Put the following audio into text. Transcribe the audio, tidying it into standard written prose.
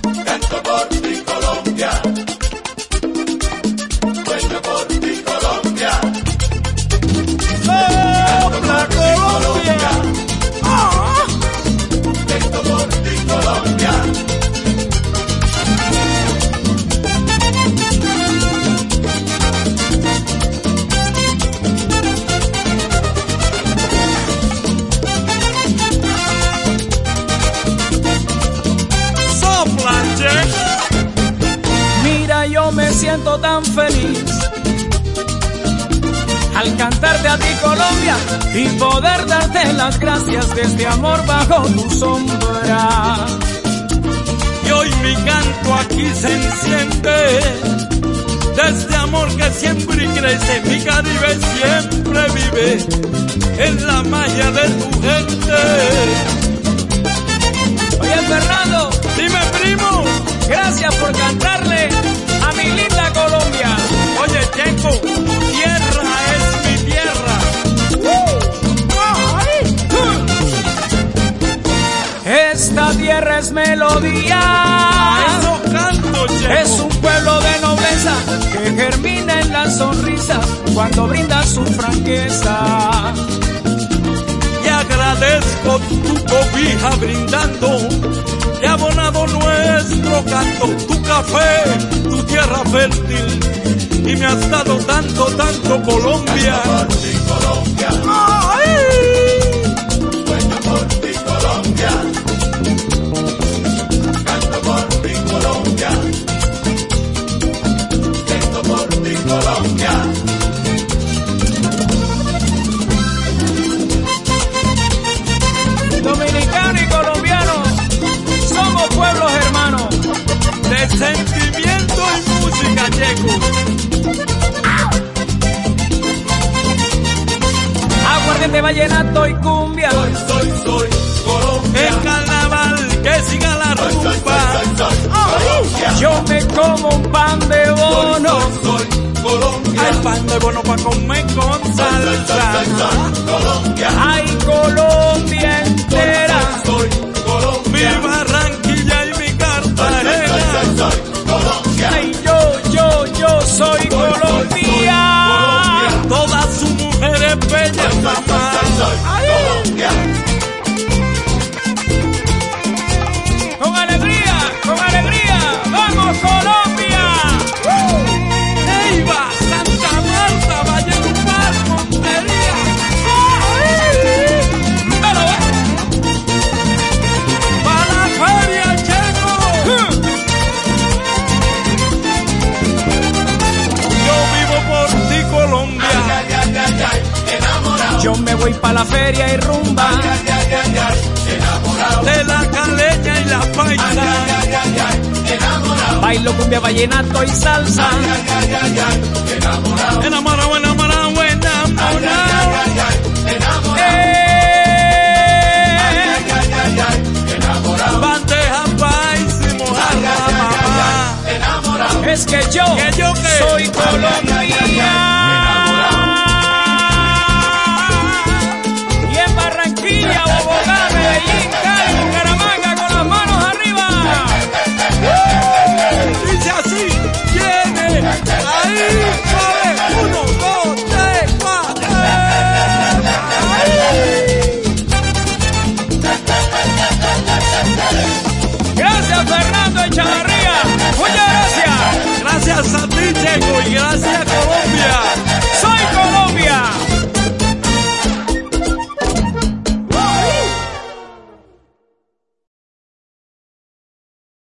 canto por ti Colombia, sueño por ti Colombia, ¡Sopla Colombia! canto por ti Colombia. Mira, yo me siento tan feliz al cantarte a ti Colombia y poder darte las gracias de este amor bajo tu sombra. Y hoy mi canto aquí se enciende de este amor que siempre crece. Mi Caribe siempre vive en la magia de tu gente. Oye, Fernando, Dime, primo. gracias por cantarle a mi linda Colombia. Oye, Checo, tu tierra es mi tierra. Esta tierra es melodía, A eso canto, Checo. es un pueblo de nobleza que germina en la sonrisa cuando brinda su franqueza. Y agradezco tu cobija brindando, he abonado nuestro canto, tu café, tu tierra fértil, y me has dado tanto, tanto Colombia. Por ti Colombia, sueño por ti Colombia, canto por ti Colombia, canto por ti Colombia. Dominicano y colombiano, somos pueblos hermanos. De sentimiento y música, Checo. Aguardiente, vallenato y cumbia. Soy Colombia. El carnaval que siga la rumba. Colombia. Yo me como un pan de bono. Soy Colombia. Hay pan de bono pa' comer con salsa. Colombia. Ay, Colombia entera. Soy Mi Colombia. Barranquilla y mi Cartagena. Soy Colombia. Ay, yo soy Colombia. Todas sus mujeres bellas, mamá. Soy Colombia. Con alegría, vamos Colombia. Neiva, Santa Marta, Valledupar, Montería. Pa' la feria, Checo. Yo vivo por ti, Colombia. Enamorado. Yo me voy pa' la feria y rumba. Enamorado. De la caleña y la paisa. Enamorado. Bailo cumbia, vallenato y salsa. Enamorado. Enamorado, enamorado, enamorado. Bandeja paisa y mojarra, mamá. Es que yo ¿qué? soy Colombia. Y en Barranquilla, Bogotá, Medellín, Cali, Bucaramanga, con las manos arriba. Dice así, viene, ahí, suave, 1, 2, 3, 4. Gracias, Fernando Echavarría.